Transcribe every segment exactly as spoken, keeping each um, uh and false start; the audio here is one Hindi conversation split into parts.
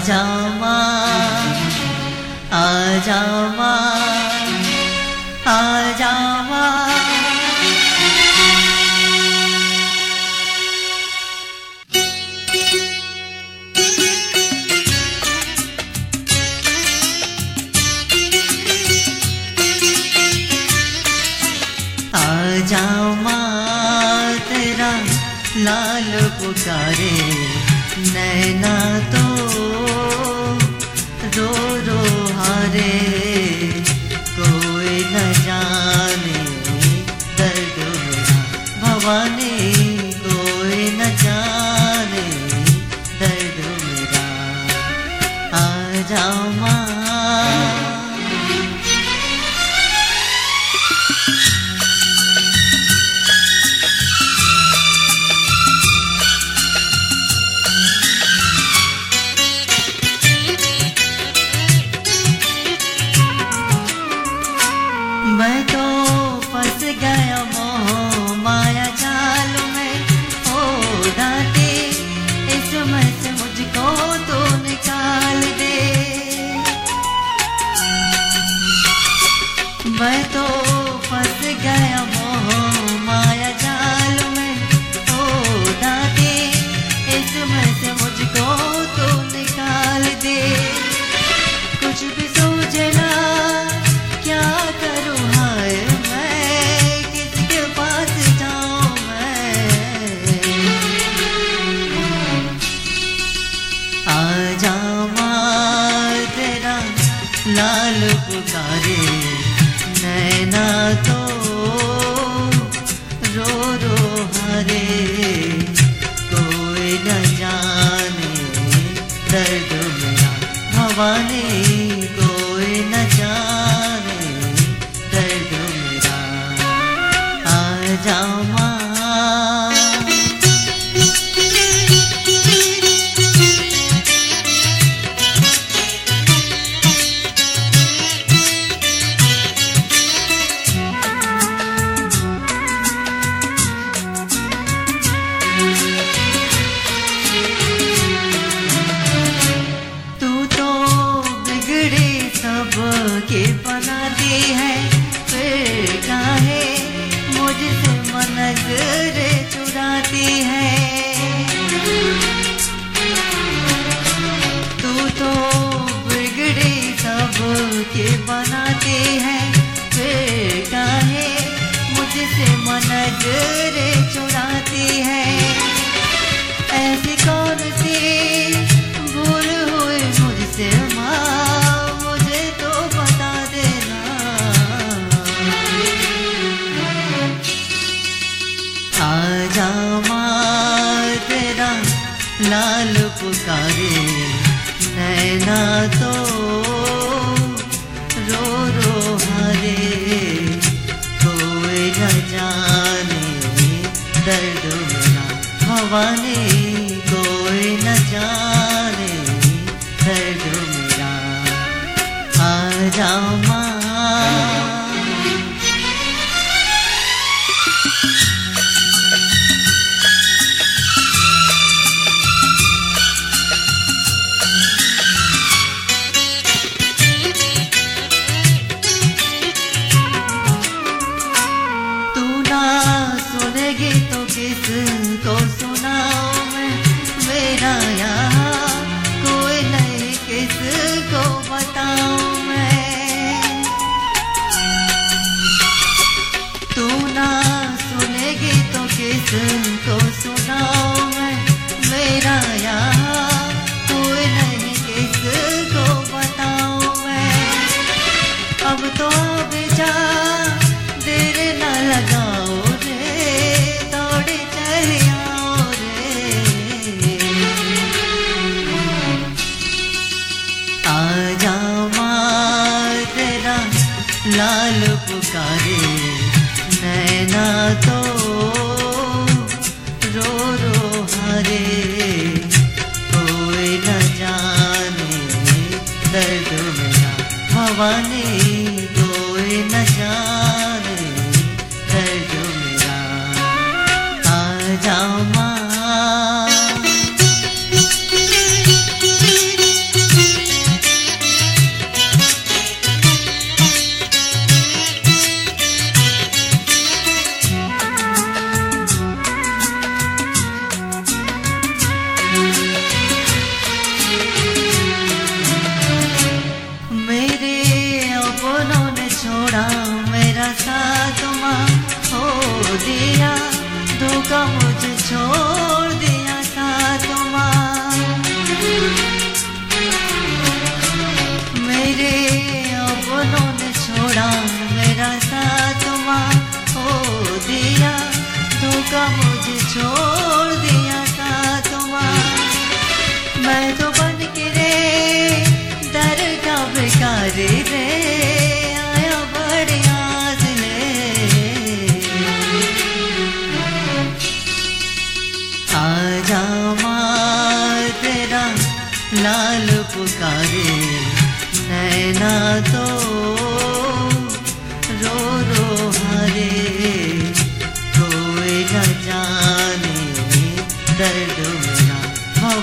जाओ माँ, आ जाओ माँ, आ जाओ माँ। आ जाओ माँ, तेरा लाल पुकारे, नैना तो रो रो हारे। कोई न जाने दर्द मेरा भवानी, कोई न जाने दर्द मेरा। आ जाओ माँ। मैं तो फंस गया मोह माया जाल में, ओ दाते इसमें से मुझको तो निकाल दे। मैं तो फंस गया मोह माया जाल में, ओ दाते इसमें से मुझको तो निकाल दे। कुछ भी सोचे ना क्या करूँ, हाय मैं किसके पास जाऊँ मैं। आ जाओ माँ, तेरा लाल पुकारे, नैना तो रो रो हारे। कोई न जाने दर्द मेरा भवानी, कोई न जाने दर्द मेरा। आ जाओ माँ। सबके बनाती है, फिर काहे मुझसे नजरे चुराती है। तू तो बिगड़ी सबके बनाती है, फिर काहे मुझसे नजरे चुराती है। ऐसी कौन सी भूल हुई मुझसे माँ, आ जाओ माँ, तेरा लाल पुकारे, नैना तो रो रो हारे। कोई न जाने दर्द मेरा भवानी, कोई न जाने दर्द मेरा। आ जाओ माँ। सुनेगी तो किसको सुनाऊं मैं, मेरा यहाँ कोई नहीं, किसको बताऊं मैं। तू ना सुनेगी तो किसको सुनाऊं मैं, मेरा यहाँ कोई नहीं, किसको बताऊं मैं। अब तो अब जा देर न लगाओ रे, दौड़े चले आओ रे। आ जाओ माँ, तेरा लाल पुकारे, नैना तो रो रो हारे। कोई न जाने दर्द मेरा भवानी, कोई न जाने दर्द मेरा। आ जाओ माँ।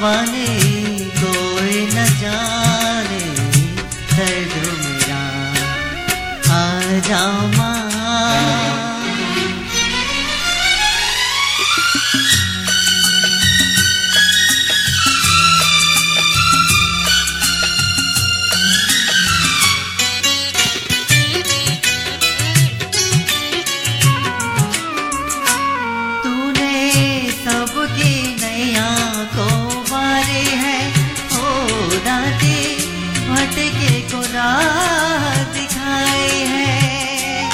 हवा ने कोई न जाने दर्द मेरा। आ जाओ माँ, सबकी नैया को मारे है, ओ दाते भटके को राह दिखाए है।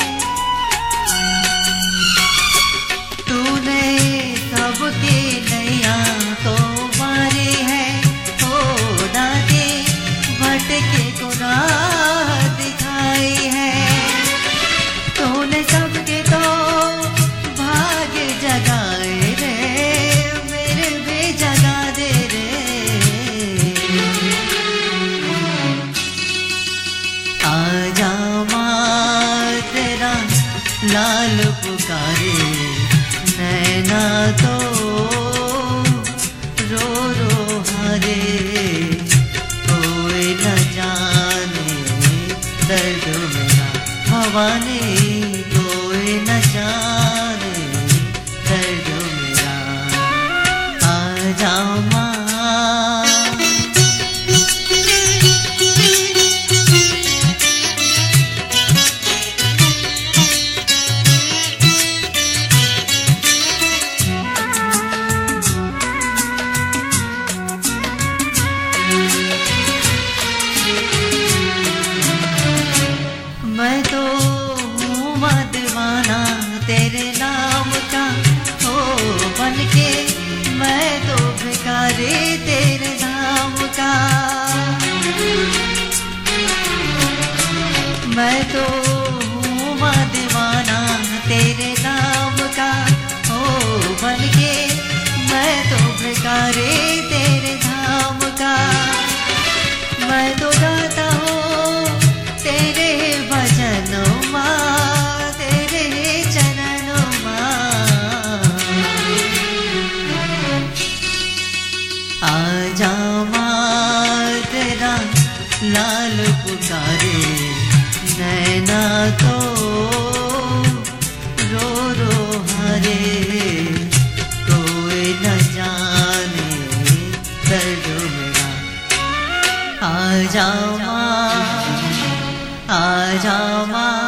तूने सबकी नैया को मारे है, ओ दाते भटके को राह दिखाए है। तूने सबके तो भाग्य जगाए रे, मेरे भी जगा दे रे। आजा माँ तेरा लाल पुकारे, नैना तो रो रो हारे। कोई न जाने दर्द मेरा, हवा ने कोई न जाने दर्द मेरा। आ जाओ माँ, मैं तो हूँ माँ दीवाना तेरे नाम का, हो बनके मैं तो भिखारी तेरे नाम का। मैं तो हूँ माँ दीवाना तेरे नाम का, हो बनके मैं तो भिखारी तेरे नाम का। मैं तो गाता हूँ तेरे भजनों माँ, तेरे चरणों माँ। आ जाओ माँ तेरा लाल पुकारे, नैना तो रो रो हारे। कोई न जाने दर्द मेरा। आ जाओ माँ, आ जाओ माँ।